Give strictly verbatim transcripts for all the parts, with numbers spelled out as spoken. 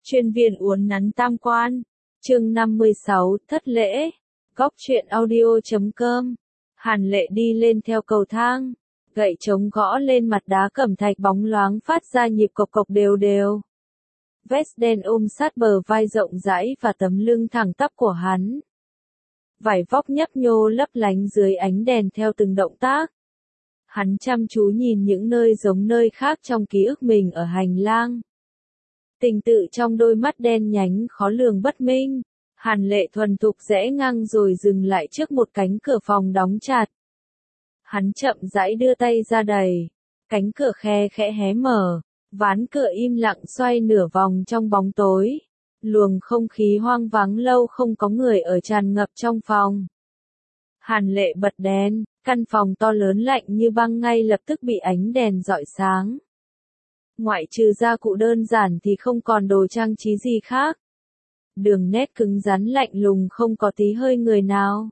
Chuyên viên uốn nắn tam quan. Chương năm mươi sáu, thất lễ. Góc truyện audio chấm com. Hàn Lệ đi lên theo cầu thang, gậy trống gõ lên mặt đá cẩm thạch bóng loáng phát ra nhịp cộc cộc đều đều. Vest đen ôm sát bờ vai rộng rãi và tấm lưng thẳng tắp của hắn. Vải vóc nhấp nhô lấp lánh dưới ánh đèn theo từng động tác. Hắn chăm chú nhìn những nơi giống nơi khác trong ký ức mình ở hành lang. Tình tự trong đôi mắt đen nhánh khó lường bất minh. Hàn Lệ thuần thục rẽ ngang rồi dừng lại trước một cánh cửa phòng đóng chặt. Hắn chậm rãi đưa tay ra đẩy. Cánh cửa khe khẽ hé mở. Ván cửa im lặng xoay nửa vòng trong bóng tối. Luồng không khí hoang vắng lâu không có người ở tràn ngập trong phòng. Hàn Lệ bật đèn, căn phòng to lớn lạnh như băng ngay lập tức bị ánh đèn rọi sáng. Ngoại trừ gia cụ đơn giản thì không còn đồ trang trí gì khác. Đường nét cứng rắn lạnh lùng không có tí hơi người nào.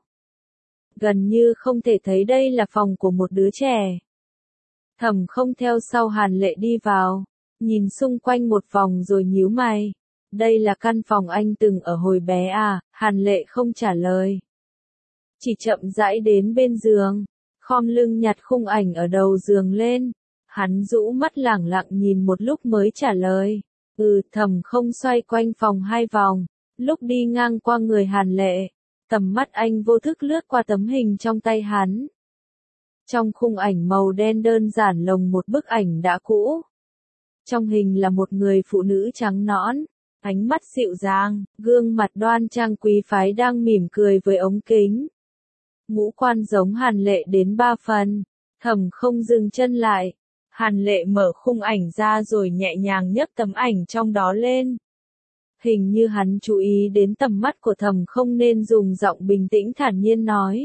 Gần như không thể thấy đây là phòng của một đứa trẻ. Thẩm Không theo sau Hàn Lệ đi vào, nhìn xung quanh một vòng rồi nhíu mày. Đây là căn phòng anh từng ở hồi bé à? Hàn Lệ không trả lời. Chỉ chậm rãi đến bên giường, khom lưng nhặt khung ảnh ở đầu giường lên. Hắn rũ mắt lẳng lặng nhìn một lúc mới trả lời. Ừ, Thẩm Không xoay quanh phòng hai vòng, lúc đi ngang qua người Hàn Lệ. Tầm mắt anh vô thức lướt qua tấm hình trong tay hắn. Trong khung ảnh màu đen đơn giản lồng một bức ảnh đã cũ. Trong hình là một người phụ nữ trắng nõn, ánh mắt dịu dàng, gương mặt đoan trang quý phái đang mỉm cười với ống kính. Ngũ quan giống Hàn Lệ đến ba phần. Thẩm Không dừng chân lại. Hàn Lệ mở khung ảnh ra rồi nhẹ nhàng nhấc tấm ảnh trong đó lên. Hình như hắn chú ý đến tầm mắt của Thẩm Không nên dùng giọng bình tĩnh thản nhiên nói.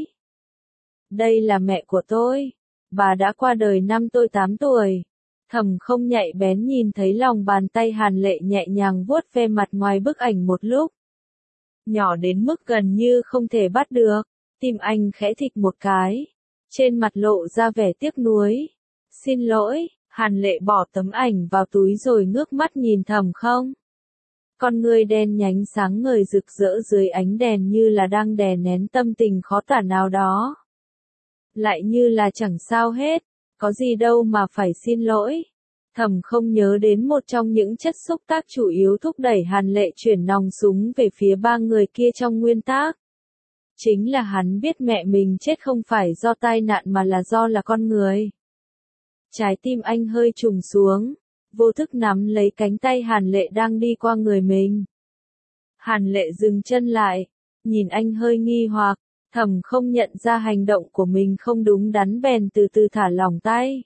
Đây là mẹ của tôi. Bà đã qua đời năm tôi tám tuổi. Thẩm Không nhạy bén nhìn thấy lòng bàn tay Hàn Lệ nhẹ nhàng vuốt ve mặt ngoài bức ảnh một lúc. Nhỏ đến mức gần như không thể bắt được. Tim anh khẽ thịch một cái. Trên mặt lộ ra vẻ tiếc nuối. Xin lỗi, Hàn Lệ bỏ tấm ảnh vào túi rồi ngước mắt nhìn Thẩm Không. Con người đen nhánh sáng ngời rực rỡ dưới ánh đèn như là đang đè nén tâm tình khó tả nào đó. Lại như là chẳng sao hết, có gì đâu mà phải xin lỗi. Thẩm Không nhớ đến một trong những chất xúc tác chủ yếu thúc đẩy Hàn Lệ chuyển nòng súng về phía ba người kia trong nguyên tác. Chính là hắn biết mẹ mình chết không phải do tai nạn mà là do là con người. Trái tim anh hơi trùng xuống, vô thức nắm lấy cánh tay Hàn Lệ đang đi qua người mình. Hàn Lệ dừng chân lại, nhìn anh hơi nghi hoặc. Thẩm Không nhận ra hành động của mình không đúng đắn bèn từ từ thả lỏng tay.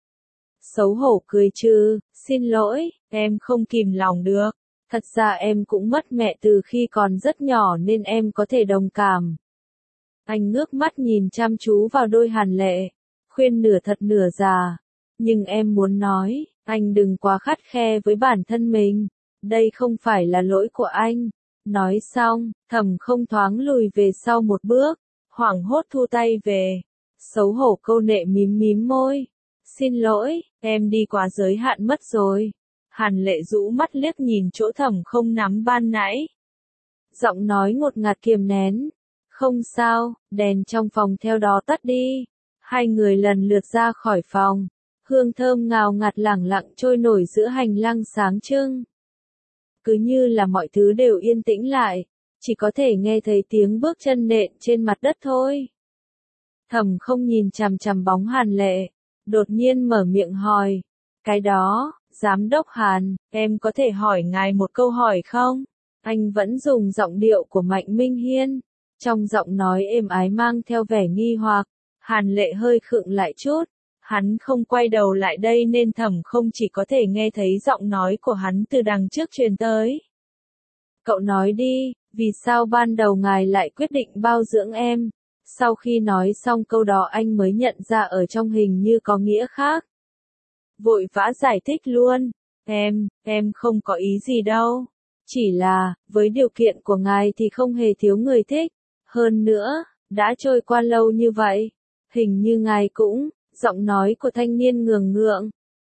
Xấu hổ cười trừ, xin lỗi, em không kìm lòng được. Thật ra em cũng mất mẹ từ khi còn rất nhỏ nên em có thể đồng cảm. Anh ngước mắt nhìn chăm chú vào đôi Hàn Lệ, khuyên nửa thật nửa giả. Nhưng em muốn nói, anh đừng quá khắt khe với bản thân mình. Đây không phải là lỗi của anh. Nói xong, Thẩm Không thoáng lùi về sau một bước, hoảng hốt thu tay về. Xấu hổ câu nệ mím mím môi. Xin lỗi, em đi quá giới hạn mất rồi. Hàn Lệ rũ mắt liếc nhìn chỗ Thẩm Không nắm ban nãy. Giọng nói ngột ngạt kiềm nén. Không sao, đèn trong phòng theo đó tắt đi. Hai người lần lượt ra khỏi phòng. Hương thơm ngào ngạt lẳng lặng trôi nổi giữa hành lang sáng trưng. Cứ như là mọi thứ đều yên tĩnh lại, chỉ có thể nghe thấy tiếng bước chân nện trên mặt đất thôi. Thẩm Không nhìn chằm chằm bóng Hàn Lệ, đột nhiên mở miệng hỏi. Cái đó, Giám đốc Hàn, em có thể hỏi ngài một câu hỏi không? Anh vẫn dùng giọng điệu của Mạnh Minh Hiên. Trong giọng nói êm ái mang theo vẻ nghi hoặc. Hàn Lệ hơi khựng lại chút. Hắn không quay đầu lại đây nên Thẩm Không chỉ có thể nghe thấy giọng nói của hắn từ đằng trước truyền tới. Cậu nói đi, vì sao ban đầu ngài lại quyết định bao dưỡng em? Sau khi nói xong câu đó anh mới nhận ra ở trong hình như có nghĩa khác. Vội vã giải thích luôn. Em, em không có ý gì đâu. Chỉ là, với điều kiện của ngài thì không hề thiếu người thích. Hơn nữa, đã trôi qua lâu như vậy. Hình như ngài cũng... Giọng nói của thanh niên ngường ngượng,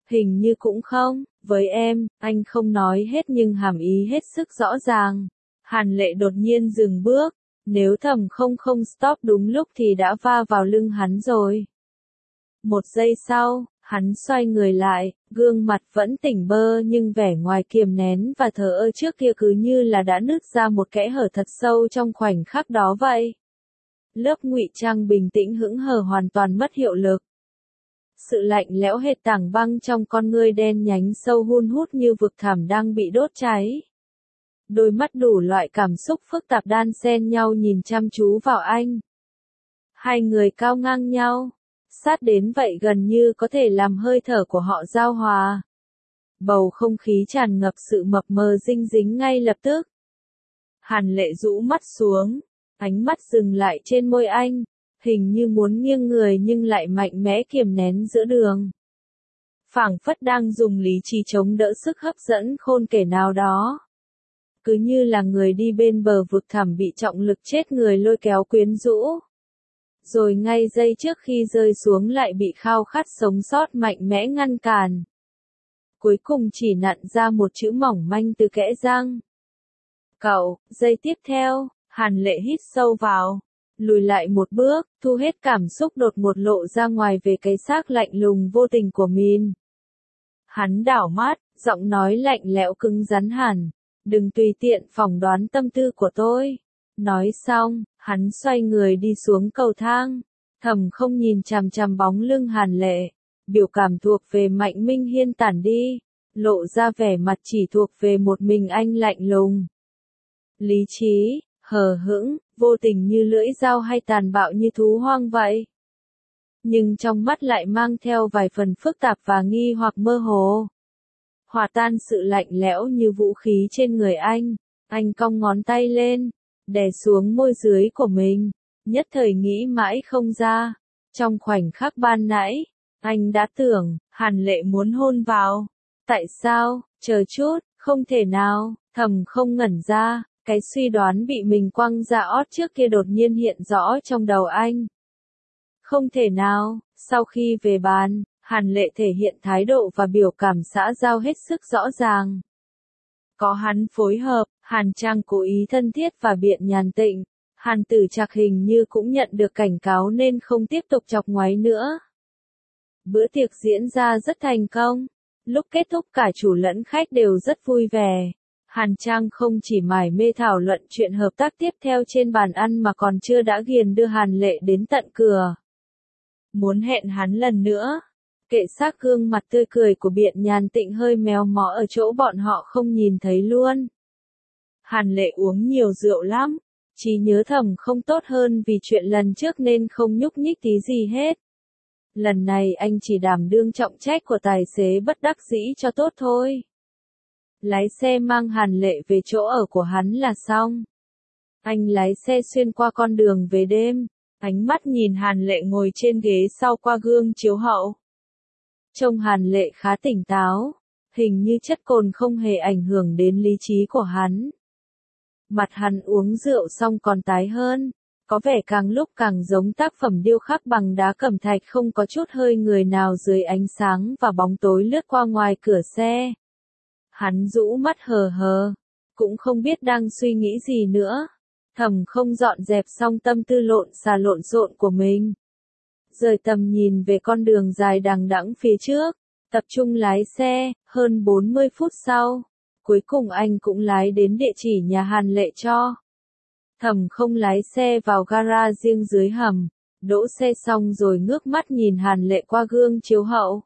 Hình như cũng không, với em, anh không nói hết nhưng hàm ý hết sức rõ ràng. Hàn Lệ đột nhiên dừng bước, nếu Thẩm không không stop đúng lúc thì đã va vào lưng hắn rồi. Một giây sau, hắn xoay người lại, gương mặt vẫn tỉnh bơ nhưng vẻ ngoài kiềm nén và thờ ơ trước kia cứ như là đã nứt ra một kẽ hở thật sâu trong khoảnh khắc đó vậy. Lớp ngụy trang bình tĩnh hững hờ hoàn toàn mất hiệu lực. Sự lạnh lẽo hệt tảng băng trong con ngươi đen nhánh sâu hun hút như vực thẳm đang bị đốt cháy. Đôi mắt đủ loại cảm xúc phức tạp đan xen nhau nhìn chăm chú vào anh. Hai người cao ngang nhau, sát đến vậy gần như có thể làm hơi thở của họ giao hòa. Bầu không khí tràn ngập sự mập mờ dinh dính ngay lập tức. Hàn Lệ rũ mắt xuống, ánh mắt dừng lại trên môi anh, hình như muốn nghiêng người nhưng lại mạnh mẽ kiềm nén giữa đường. Phảng phất đang dùng lý trí chống đỡ sức hấp dẫn khôn kể nào đó. Cứ như là người đi bên bờ vực thẳm bị trọng lực chết người lôi kéo quyến rũ. Rồi ngay giây trước khi rơi xuống lại bị khao khát sống sót mạnh mẽ ngăn cản. Cuối cùng chỉ nặn ra một chữ mỏng manh từ kẽ răng. Cậu, giây tiếp theo, Hàn Lệ hít sâu vào, lùi lại một bước, thu hết cảm xúc đột ngột lộ ra ngoài về cái xác lạnh lùng vô tình của mình. Hắn đảo mắt, giọng nói lạnh lẽo cứng rắn hẳn, đừng tùy tiện phỏng đoán tâm tư của tôi. Nói xong, hắn xoay người đi xuống cầu thang, Thầm không nhìn chằm chằm bóng lưng Hàn Lệ, biểu cảm thuộc về Mạnh Minh Hiên tản đi, lộ ra vẻ mặt chỉ thuộc về một mình anh lạnh lùng. Lý trí, hờ hững, vô tình như lưỡi dao hay tàn bạo như thú hoang vậy. Nhưng trong mắt lại mang theo vài phần phức tạp và nghi hoặc mơ hồ. Hòa tan sự lạnh lẽo như vũ khí trên người anh, anh cong ngón tay lên, đè xuống môi dưới của mình, nhất thời nghĩ mãi không ra. Trong khoảnh khắc ban nãy, anh đã tưởng, Hàn Lệ muốn hôn vào. Tại sao, chờ chút, không thể nào, Thầm không ngẩn ra, cái suy đoán bị mình quăng ra ót trước kia đột nhiên hiện rõ trong đầu anh. Không thể nào, sau khi về bàn, Hàn Lệ thể hiện thái độ và biểu cảm xã giao hết sức rõ ràng. Có hắn phối hợp, Hàn Trang cố ý thân thiết và biện nhàn tịnh, Hàn Tử Trạc hình như cũng nhận được cảnh cáo nên không tiếp tục chọc ngoáy nữa. Bữa tiệc diễn ra rất thành công, lúc kết thúc cả chủ lẫn khách đều rất vui vẻ. Hàn Trang không chỉ mải mê thảo luận chuyện hợp tác tiếp theo trên bàn ăn mà còn chưa đã ghiền đưa Hàn Lệ đến tận cửa. Muốn hẹn hắn lần nữa. Kệ xác gương mặt tươi cười của biện nhàn tịnh hơi méo mó ở chỗ bọn họ không nhìn thấy luôn. Hàn Lệ uống nhiều rượu lắm, trí nhớ Thầm không tốt hơn vì chuyện lần trước nên không nhúc nhích tí gì hết. Lần này anh chỉ đảm đương trọng trách của tài xế bất đắc dĩ cho tốt thôi. Lái xe mang Hàn Lệ về chỗ ở của hắn là xong. Anh lái xe xuyên qua con đường về đêm, ánh mắt nhìn Hàn Lệ ngồi trên ghế sau qua gương chiếu hậu. Trông Hàn Lệ khá tỉnh táo, hình như chất cồn không hề ảnh hưởng đến lý trí của hắn. Mặt hắn uống rượu xong còn tái hơn, có vẻ càng lúc càng giống tác phẩm điêu khắc bằng đá cẩm thạch không có chút hơi người nào dưới ánh sáng và bóng tối lướt qua ngoài cửa xe. Hắn rũ mắt hờ hờ, cũng không biết đang suy nghĩ gì nữa. Thầm không dọn dẹp xong tâm tư lộn xà lộn xộn của mình. Rời tầm nhìn về con đường dài đằng đẵng phía trước, tập trung lái xe, hơn bốn mươi phút sau, cuối cùng anh cũng lái đến địa chỉ nhà Hàn Lệ cho. Thầm không lái xe vào gara riêng dưới hầm, đỗ xe xong rồi ngước mắt nhìn Hàn Lệ qua gương chiếu hậu.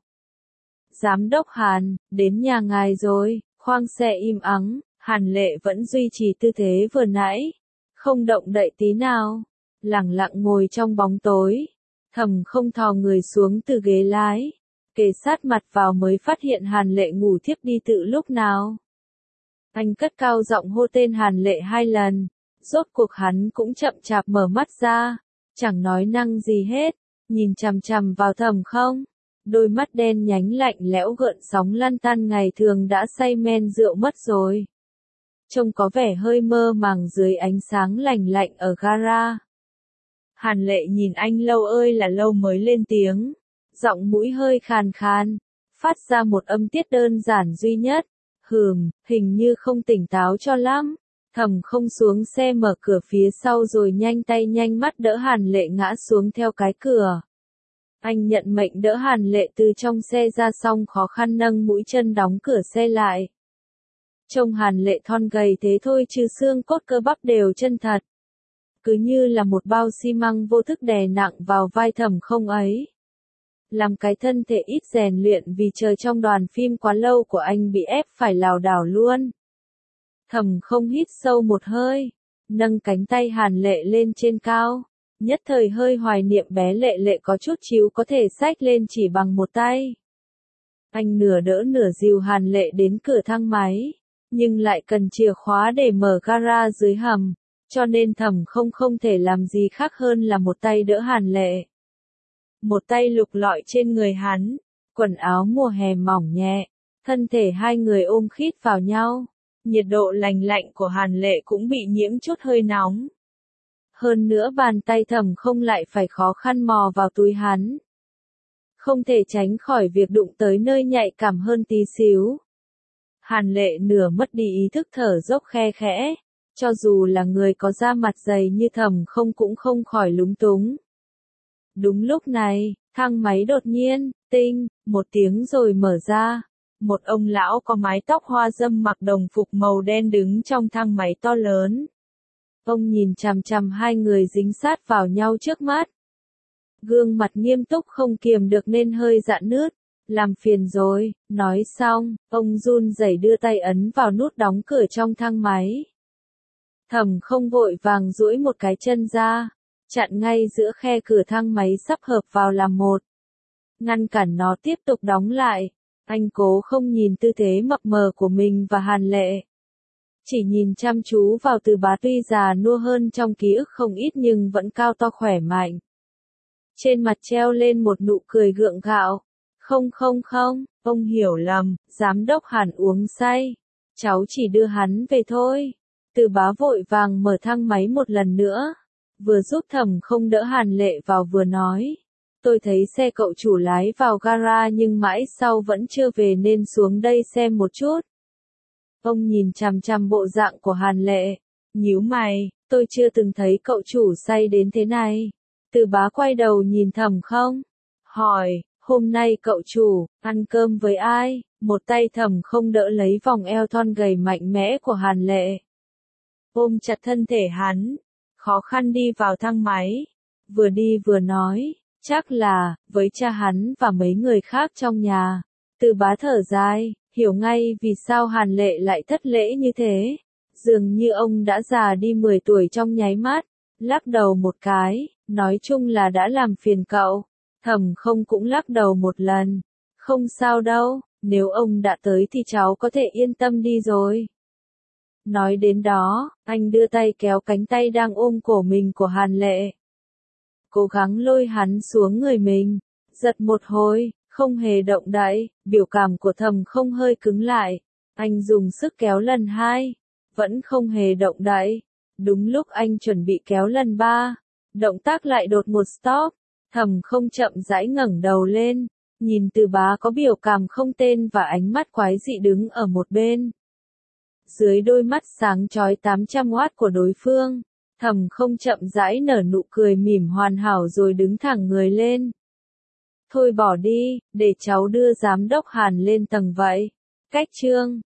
Giám đốc Hàn, đến nhà ngài rồi, khoang xe im ắng, Hàn Lệ vẫn duy trì tư thế vừa nãy, không động đậy tí nào, lẳng lặng ngồi trong bóng tối. Thầm không thò người xuống từ ghế lái, kề sát mặt vào mới phát hiện Hàn Lệ ngủ thiếp đi từ lúc nào. Anh cất cao giọng hô tên Hàn Lệ hai lần, rốt cuộc hắn cũng chậm chạp mở mắt ra, chẳng nói năng gì hết, nhìn chằm chằm vào Thầm không. Đôi mắt đen nhánh lạnh lẽo gợn sóng lăn tăn ngày thường đã say men rượu mất rồi. Trông có vẻ hơi mơ màng dưới ánh sáng lành lạnh ở gara. Hàn Lệ nhìn anh lâu ơi là lâu mới lên tiếng, giọng mũi hơi khàn khàn, phát ra một âm tiết đơn giản duy nhất. Hừm, hình như không tỉnh táo cho lắm. Thẩm Không xuống xe mở cửa phía sau rồi nhanh tay nhanh mắt đỡ Hàn Lệ ngã xuống theo cái cửa. Anh nhận mệnh đỡ Hàn Lệ từ trong xe ra xong khó khăn nâng mũi chân đóng cửa xe lại. Trông Hàn Lệ thon gầy thế thôi chứ xương cốt cơ bắp đều chân thật. Cứ như là một bao xi măng vô thức đè nặng vào vai Thẩm Không ấy. Làm cái thân thể ít rèn luyện vì chờ trong đoàn phim quá lâu của anh bị ép phải lảo đảo luôn. Thẩm Không hít sâu một hơi, nâng cánh tay Hàn Lệ lên trên cao, nhất thời hơi hoài niệm bé Lệ Lệ có chút chíu có thể xách lên chỉ bằng một tay. Anh nửa đỡ nửa dìu Hàn Lệ đến cửa thang máy, nhưng lại cần chìa khóa để mở gara dưới hầm, cho nên Thẩm Không không thể làm gì khác hơn là một tay đỡ Hàn Lệ. Một tay lục lọi trên người hắn, quần áo mùa hè mỏng nhẹ, thân thể hai người ôm khít vào nhau. Nhiệt độ lành lạnh của Hàn Lệ cũng bị nhiễm chút hơi nóng. Hơn nữa bàn tay Thẩm Không lại phải khó khăn mò vào túi hắn. Không thể tránh khỏi việc đụng tới nơi nhạy cảm hơn tí xíu. Hàn Lệ nửa mất đi ý thức thở dốc khe khẽ, cho dù là người có da mặt dày như Thẩm Không cũng không khỏi lúng túng. Đúng lúc này, thang máy đột nhiên, tinh, một tiếng rồi mở ra. Một ông lão có mái tóc hoa râm mặc đồng phục màu đen đứng trong thang máy to lớn. Ông nhìn chằm chằm hai người dính sát vào nhau trước mắt. Gương mặt nghiêm túc không kiềm được nên hơi rạn nứt. Làm phiền rồi, nói xong, ông run rẩy đưa tay ấn vào nút đóng cửa trong thang máy. Thẩm Không vội vàng duỗi một cái chân ra, chặn ngay giữa khe cửa thang máy sắp hợp vào làm một. Ngăn cản nó tiếp tục đóng lại. Anh cố không nhìn tư thế mập mờ của mình và Hàn Lệ. Chỉ nhìn chăm chú vào Từ Bá tuy già nua hơn trong ký ức không ít nhưng vẫn cao to khỏe mạnh. Trên mặt treo lên một nụ cười gượng gạo. Không không không, ông hiểu lầm, giám đốc Hàn uống say. Cháu chỉ đưa hắn về thôi. Từ Bá vội vàng mở thang máy một lần nữa. Vừa giúp Thẩm Không đỡ Hàn Lệ vào vừa nói. Tôi thấy xe cậu chủ lái vào gara nhưng mãi sau vẫn chưa về nên xuống đây xem một chút. Ông nhìn chằm chằm bộ dạng của Hàn Lệ, nhíu mày, tôi chưa từng thấy cậu chủ say đến thế này. Từ Bá quay đầu nhìn Thẩm Không, hỏi, hôm nay cậu chủ, ăn cơm với ai? Một tay Thẩm Không đỡ lấy vòng eo thon gầy mạnh mẽ của Hàn Lệ. Ôm chặt thân thể hắn, khó khăn đi vào thang máy, vừa đi vừa nói. Chắc là, với cha hắn và mấy người khác trong nhà. Từ Bá thở dài, hiểu ngay vì sao Hàn Lệ lại thất lễ như thế. Dường như ông đã già đi mười tuổi trong nháy mắt. Lắc đầu một cái, nói chung là đã làm phiền cậu. Thẩm Không cũng lắc đầu một lần. Không sao đâu, nếu ông đã tới thì cháu có thể yên tâm đi rồi. Nói đến đó, anh đưa tay kéo cánh tay đang ôm cổ mình của Hàn Lệ. Cố gắng lôi hắn xuống người mình, giật một hồi, không hề động đậy, biểu cảm của Thẩm Không hơi cứng lại. Anh dùng sức kéo lần hai, vẫn không hề động đậy. Đúng lúc anh chuẩn bị kéo lần ba, động tác lại đột một stop. Thẩm Không chậm rãi ngẩng đầu lên, nhìn Từ Bá có biểu cảm không tên và ánh mắt quái dị đứng ở một bên. Dưới đôi mắt sáng chói tám trăm oát của đối phương, Thẩm Không chậm rãi nở nụ cười mỉm hoàn hảo rồi đứng thẳng người lên. Thôi bỏ đi, để cháu đưa giám đốc Hàn lên tầng vậy. Cách chương